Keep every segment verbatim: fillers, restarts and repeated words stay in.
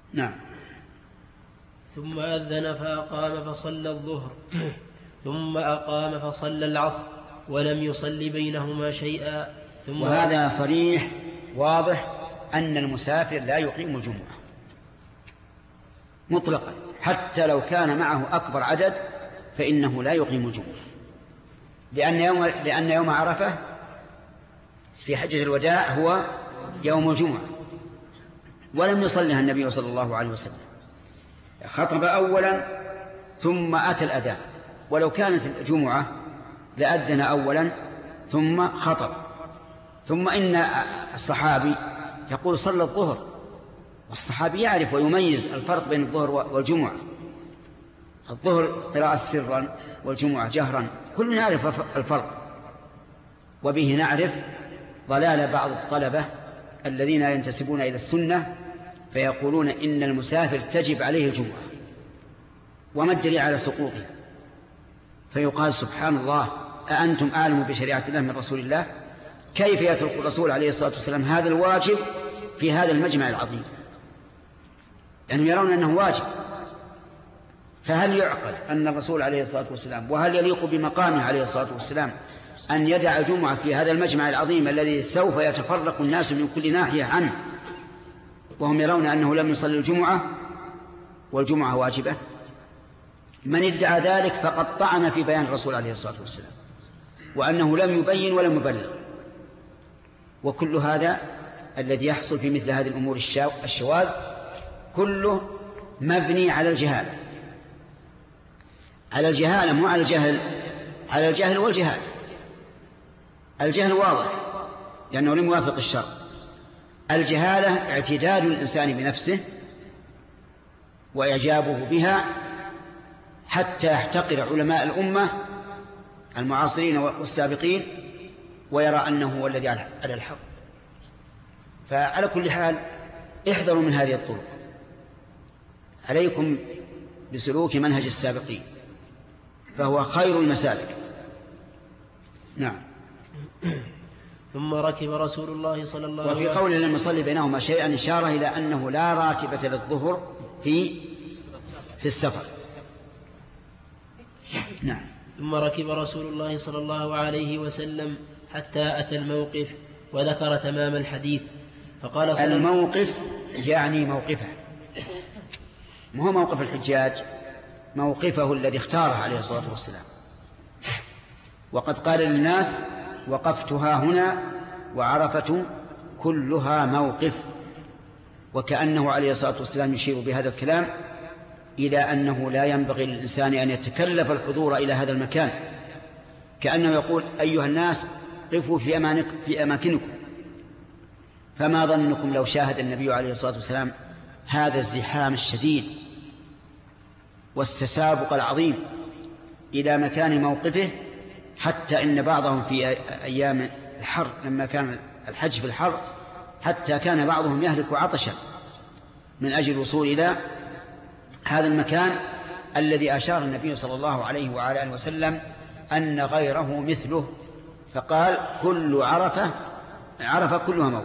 نعم. ثم أذن فأقام فصلى الظهر ثم أقام فصلى العصر ولم يصل بينهما شيئا. ثم وهذا صريح واضح أن المسافر لا يقيم الجمعة مطلقا، حتى لو كان معه أكبر عدد فإنه لا يقيم الجمعة، لأن يوم, لأن يوم عرفة في حجة الوداع هو يوم الجمعة، ولم يصلها النبي صلى الله عليه وسلم، خطب أولا ثم أتى الأذان، ولو كانت الجمعة لأذن أولا ثم خطب. ثم إن الصحابي يقول صلى الظهر، والصحابي يعرف ويميز الفرق بين الظهر والجمعة، الظهر قراءة سرا والجمعة جهرا، كل نعرف الفرق. وبه نعرف ضلال بعض الطلبة الذين ينتسبون إلى السنة فيقولون إن المسافر تجب عليه الجمعة، وما الدليل على سقوطه؟ فيقال سبحان الله، أأنتم أعلم بشريعة الله من رسول الله؟ كيف يترك الرسول عليه الصلاة والسلام هذا الواجب في هذا المجمع العظيم؟ لأنهم يعني يرون أنه واجب. فهل يعقل أن الرسول عليه الصلاة والسلام، وهل يليق بمقامه عليه الصلاة والسلام، أن يدع الجمعة في هذا المجمع العظيم الذي سوف يتفرق الناس من كل ناحية عنه وهم يرون أنه لم يصلي الجمعة والجمعة واجبة؟ من ادعى ذلك فقد طعن في بيان الرسول عليه الصلاة والسلام، وأنه لم يبين ولم يبلغ. وكل هذا الذي يحصل في مثل هذه الأمور الشواذ كله مبني على الجهالة، على الجهالة مو على الجهل، على الجهل والجهال. الجهل واضح لأنه لم يوافق الشرع، الجهالة اعتداد الإنسان بنفسه وإعجابه بها حتى يحتقر علماء الأمة المعاصرين والسابقين ويرى أنه هو الذي على الحق. فعلى كل حال احذروا من هذه الطرق، عليكم بسلوك منهج السابقين فهو خير المسالك. نعم. ثم ركب رسول الله صلى الله عليه وسلم. وفي قوله لم يصلي بينهما شيئا إشارة إلى أنه لا راتبة للظهر في في السفر. نعم. ثم ركب رسول الله صلى الله عليه وسلم حتى أتى الموقف وذكر تمام الحديث فقال صلى الموقف يعني موقفه، ما هو موقف الحجاج، موقفه الذي اختاره عليه الصلاة والسلام. وقد قال للناس وقفتها هنا وعرفة كلها موقف، وكأنه عليه الصلاة والسلام يشير بهذا الكلام إلى أنه لا ينبغي للإنسان أن يتكلف الحضور إلى هذا المكان، كأنه يقول أيها الناس قفوا في, أمانك في أماكنكم. فما ظنكم لو شاهد النبي عليه الصلاة والسلام هذا الزحام الشديد والتسابق العظيم إلى مكان موقفه، حتى إن بعضهم في أيام الحر لما كان الحج في الحر حتى كان بعضهم يهلك عطشا من أجل الوصول إلى هذا المكان الذي أشار النبي صلى الله عليه وعلى آله وسلم أن غيره مثله، فقال كل عرفة عرفة كلها موت.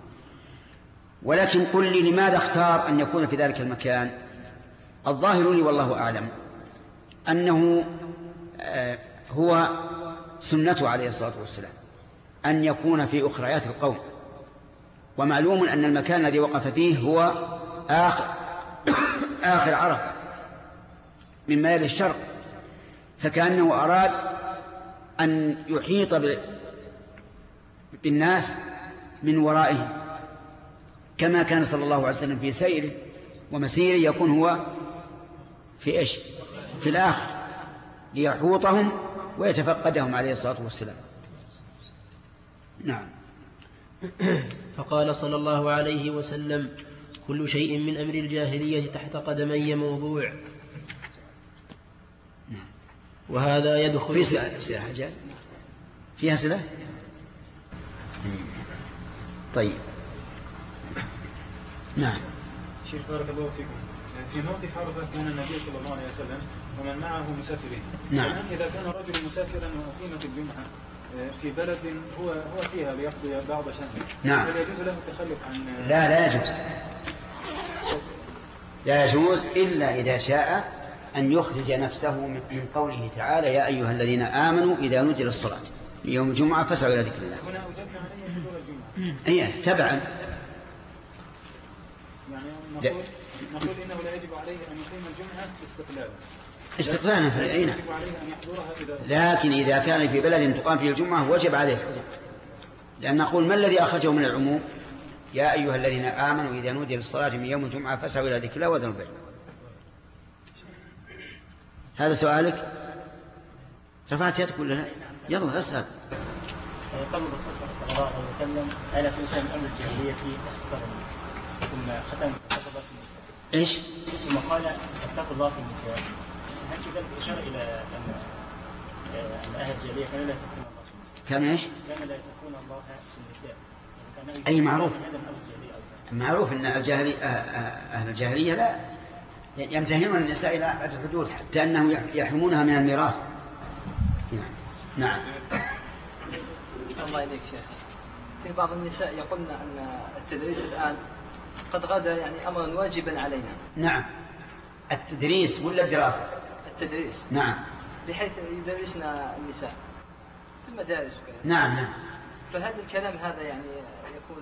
ولكن قل لي لماذا اختار أن يكون في ذلك المكان؟ الظاهر لي والله أعلم أنه هو سنته عليه الصلاة والسلام أن يكون في أخريات القوم، ومعلوم أن المكان الذي وقف فيه هو آخر آخر عرفة من ميل الشرق، فكأنه أراد أن يحيط بالناس من ورائه، كما كان صلى الله عليه وسلم في سيره ومسيره يكون هو في إيش؟ في الآخر ليحوطهم ويتفقدهم عليه الصلاة والسلام. نعم. فقال صلى الله عليه وسلم كل شيء من أمر الجاهلية تحت قدمي موضوع. وهذا يدخل في سلاح حاجات فيها سلاح. طيب. نعم. شيخ بارك الله فيكم. في موقف عرفة كان النبي صلى الله عليه وسلم ومن معه مسافرين. نعم. إذا كان رجل مسافرا وأقيمت الجمعة في بلد هو هو فيها ليقضي بعض شهره، نعم. هل يجوز له التخلف عن؟ لا لا يجوز. لا يجوز إلا إذا شاء أن يخرج نفسه من قوله تعالى يا أيها الذين آمنوا إذا نودي للصلاة يوم الجمعة فاسعوا إلى ذكر الله. هنا أوجبنا عليه حضور الجمعة. أيه تبعا. يعني نقول, نقول إنه لا يجب عليه أن يقيم الجمعة استقلالا. استقلالا في أين؟ يجب عليه أن يحضرها إذا. لكن إذا كان في بلد تقام فيه الجمعة وجب عليه الحضور. لأن نقول ما الذي أخرجه من العموم؟ يا أيها الذين آمنوا إذا نودي للصلاة من يوم الجمعة فاسعوا إلى ذكر الله وذروا البيع. هذا سؤالك؟ رفعت يدك ولا لا؟ يلا اسأل. قال الرسول صلى الله عليه وسلم ألا تنسى من أمر الجاهلية أخبرني ثم ختم اتقوا الله في النساء. إيش؟ ثم قال اتقوا الله في النساء. هل كذلك إشارة إلى أن أن أهل الجاهلية كانوا لا يتقون الله في النساء؟ كان إيش؟ كانوا لا يتقون الله في النساء. أي معروف. معروف أن الجاهلية أهل الجاهلية لا يمتهنون النساء إلى أبعد الحدود حتى أنهم يحرمونها من الميراث. نعم. نعم. الله إليك شيخ. في بعض النساء يقولن أن التدريس الآن قد غدا يعني أمرا واجبا علينا. نعم. التدريس ولا الدراسة؟ التدريس. نعم. بحيث يدرسنا النساء في المدارس وكذا. نعم نعم. فهل الكلام هذا يعني يكون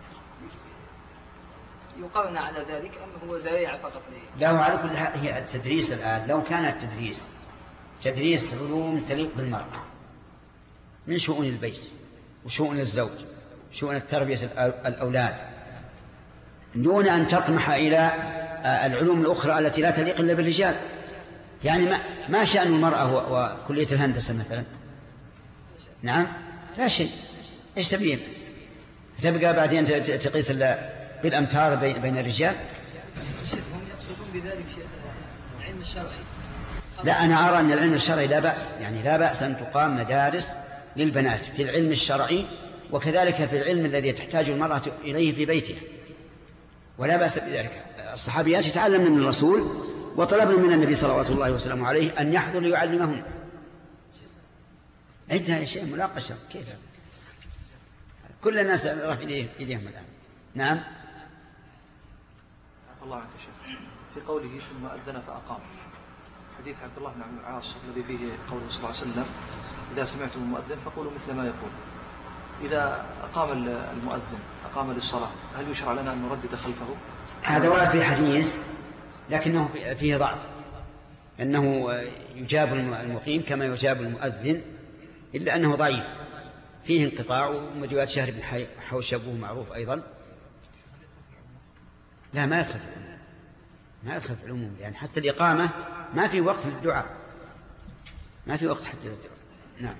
يقارن على ذلك أم هو ذريعة فقط لي؟ لا، على كل حال هي التدريس الآن لو كان التدريس تدريس علوم تليق بالمرأة من شؤون البيت وشؤون الزوج وشؤون التربية الأولاد دون أن تطمح إلى العلوم الأخرى التي لا تليق إلا بالرجال. يعني ما, ما شأن المرأة وكلية الهندسة مثلا؟ نعم لا شيء. إيش تبين؟ تبقى بعدين تقيس بالأمتار بين الرجال؟ هم يقصدون بذلك شيء العلم الشرعي. لا، أنا أرى أن العلم الشرعي لا بأس، يعني لا بأس أن تقام مدارس للبنات في العلم الشرعي وكذلك في العلم الذي تحتاج المرأة إليه في بيتها، ولا بأس بذلك. الصحابيات يتعلمن من الرسول وطلبنا من النبي صلوات الله وسلامه عليه أن يحضر ليعلمهن. عندها شيء مناقشة كيف؟ كل الناس رفع إليهم الآن. نعم. الله عنك شيخ. في قوله ثم أذن فأقام، حديث عبد الله بن عمرو العاص الذي فيه قوله صلى الله عليه وسلم إذا سمعتم المؤذن فقولوا مثل ما يقول. إذا أقام المؤذن أقام للصلاة هل يشرع لنا أن نردد خلفه؟ هذا ورد في حديث لكنه فيه ضعف، أنه يجاب المقيم كما يجاب المؤذن، إلا أنه ضعيف فيه انقطاع. ومجوات شهر بن حوشب معروف أيضا. لا، ما يدخل في العموم، ما يدخل في العموم، يعني حتى الإقامة ما في وقت للدعاء، ما في وقت حتى للدعاء. نعم.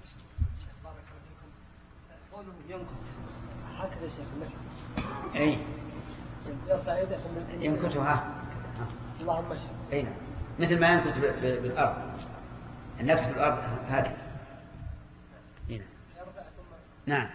قوله ينكت هكذا يا شيخ. أي يرفع يده ينكتها. اللهم اشهد. أي نعم، مثل ما ينكت بالأرض، النفس بالأرض هكذا. هنا. نعم.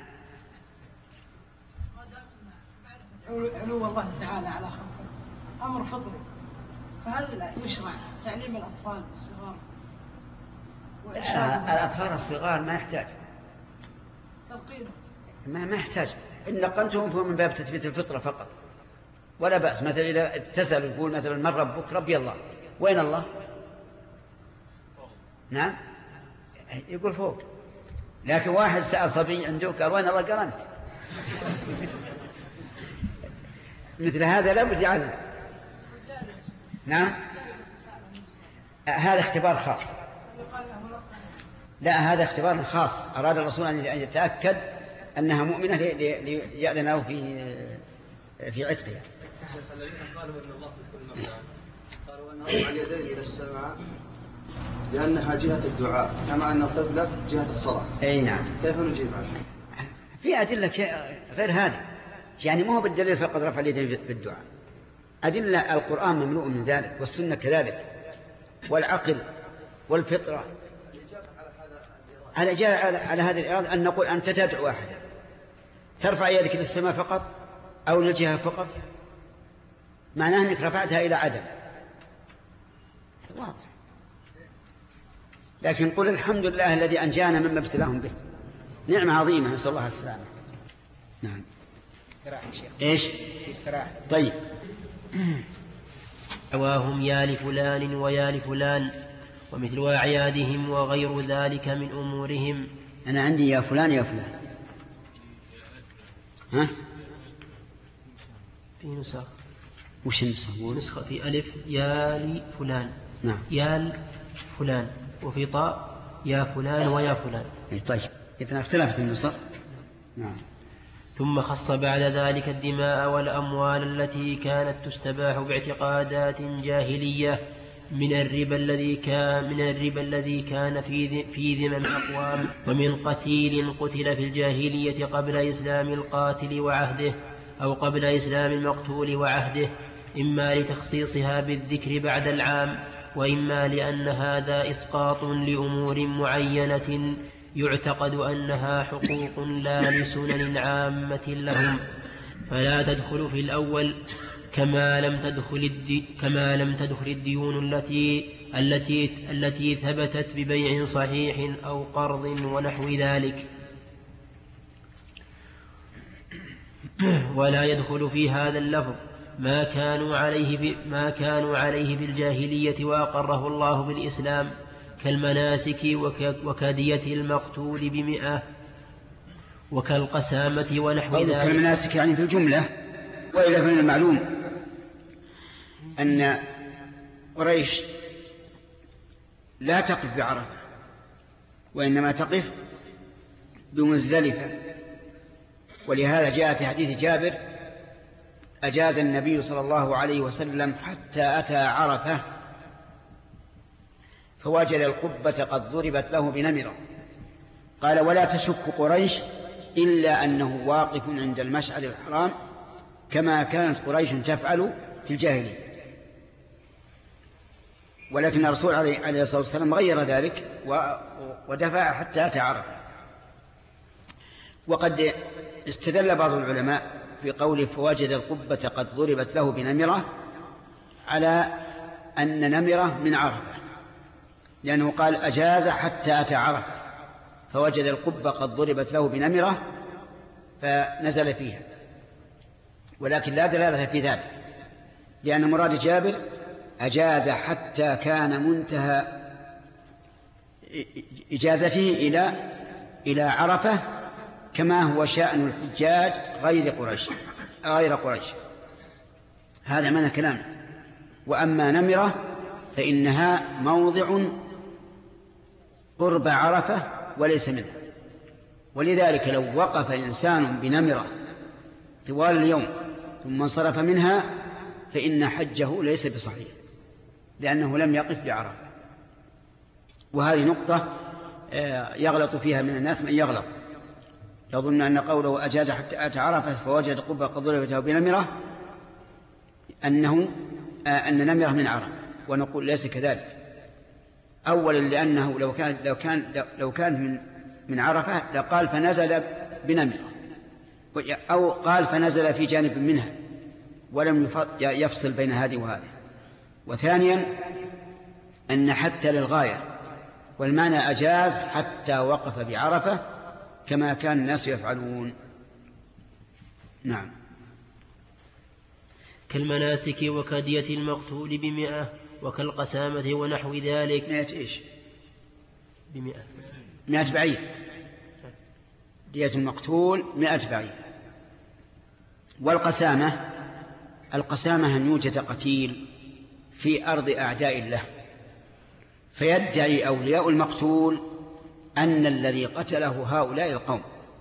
علو الله تعالى على خلقه أمر فطري، فهل يشرع تعليم الأطفال الصغار وإرشادهم؟ الأطفال الصغار ما يحتاج تلقينه، ما ما يحتاج. إن لقنتهم فهو من باب تثبيت الفطرة فقط، ولا بأس. مثلا إذا تسأل يقول مثلا من ربك؟ ربي الله. وين الله؟ نعم يقول فوق. لكن واحد سأل صبي عنده قال وين الله؟ قال أنت. مثل هذا لا بد يعلم. نعم. هذا اختبار خاص. لا، هذا اختبار خاص أراد الرسول أن يتأكد أنها مؤمنة ليأذن له في في عتقها. الذين قالوا ان الله في كل مكان قالوا ان رفع اليدين الى السماء لانها جهه الدعاء كما ان القبله جهه الصلاه. اي نعم. كيف نجيب عنه؟ في ادله غير هذه، يعني ما هو بالدليل فقط رفع اليدين في الدعاء. ادله القران مملوء من ذلك، والسنه كذلك، والعقل والفطره. على جاء على هذه الاراده ان نقول انت تدعو احدا ترفع يدك للسماء فقط او للجهه فقط، معناه أنك رفعتها إلى عدم واضح. لكن قل الحمد لله الذي أنجانا مما ابتلاهم به، نعمة عظيمة، نسأل الله السلامة. نعم. إيش؟ طيب دعواهم يا لفلان ويا لفلان ومثل أعيادهم وغير ذلك من أمورهم. أنا عندي يا فلان يا فلان. ها؟ في نسخة. وش النسخة؟ نسخة في ألف يا لفلان. نعم. يا فلان، وفي طاء يا فلان ويا فلان. طيب إذن اختلفت النسخ. نعم. ثم خص بعد ذلك الدماء والأموال التي كانت تستباح باعتقادات جاهلية من الربا الذي كان من الربا الذي كان في في ذمم الأقوام، ومن قتيل قتل في الجاهلية قبل إسلام القاتل وعهده أو قبل إسلام المقتول وعهده، إما لتخصيصها بالذكر بعد العام، وإما لأن هذا إسقاط لأمور معينة يعتقد أنها حقوق لا لسنن عامة لهم، فلا تدخل في الأول كما لم تدخل الدي كما لم تدخل الديون التي التي التي ثبتت ببيع صحيح أو قرض ونحو ذلك، ولا يدخل في هذا اللفظ ما كانوا عليه في ما كانوا عليه في الجاهلية وأقره الله بالإسلام كالمناسك وكدية المقتول بمئة وكالقسامة ونحو ذلك. كالمناسك يعني في الجملة. وإلى من المعلوم أن قريش لا تقف بعرفة، وإنما تقف بمزدلفة، ولهذا جاء في حديث جابر: أجاز النبي صلى الله عليه وسلم حتى أتى عرفة فوجد القبة قد ضربت له بنمرة. قال: ولا تشك قريش إلا أنه واقف عند المشعر الحرام كما كانت قريش تفعل في الجاهلية. ولكن الرسول عليه الصلاة والسلام غير ذلك ودفع حتى أتى عرفة. وقد استدل بعض العلماء في قوله فوجد القبة قد ضربت له بنمرة على أن نمرة من عرفة، لأنه قال أجاز حتى أتى عرفة فوجد القبة قد ضربت له بنمرة فنزل فيها، ولكن لا دلالة في ذلك، لأن مراد جابر أجاز حتى كان منتهى إجازته إلى إلى عرفة كما هو شأن الحجاج غير قريش غير قريش هذا معنى كلامه. وأما نمرة فإنها موضع قرب عرفة وليس منها، ولذلك لو وقف إنسان بنمرة طوال اليوم ثم انصرف منها فإن حجه ليس بصحيح، لأنه لم يقف بعرفة. وهذه نقطة يغلط فيها من الناس من يغلط، يظن أن قوله أجاز حتى أتى عرفة فوجد قبة قد ضربت له بنمرة أنه أن نمرة من عرفة، ونقول ليس كذلك. أولا لأنه لو كان لو كان لو كان من من عرفة لقال فنزل بنمرة، أو قال فنزل في جانب منها ولم يفصل بين هذه وهذه. وثانيا أن حتى للغاية، والمعنى أجاز حتى وقف بعرفة كما كان الناس يفعلون. نعم. كالمناسك وكدية المقتول بمئة وكالقسامة ونحو ذلك. مئة إيش؟ بمئة مئة بعير. دية المقتول مئة بعير. والقسامة القسامة أن يوجد قتيل في أرض أعداء الله فيدعي أولياء المقتول أن الذي قتله هؤلاء القوم،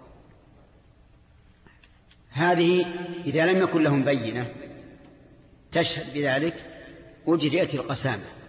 هذه إذا لم يكن لهم بينة تشهد بذلك أجريت القسامة،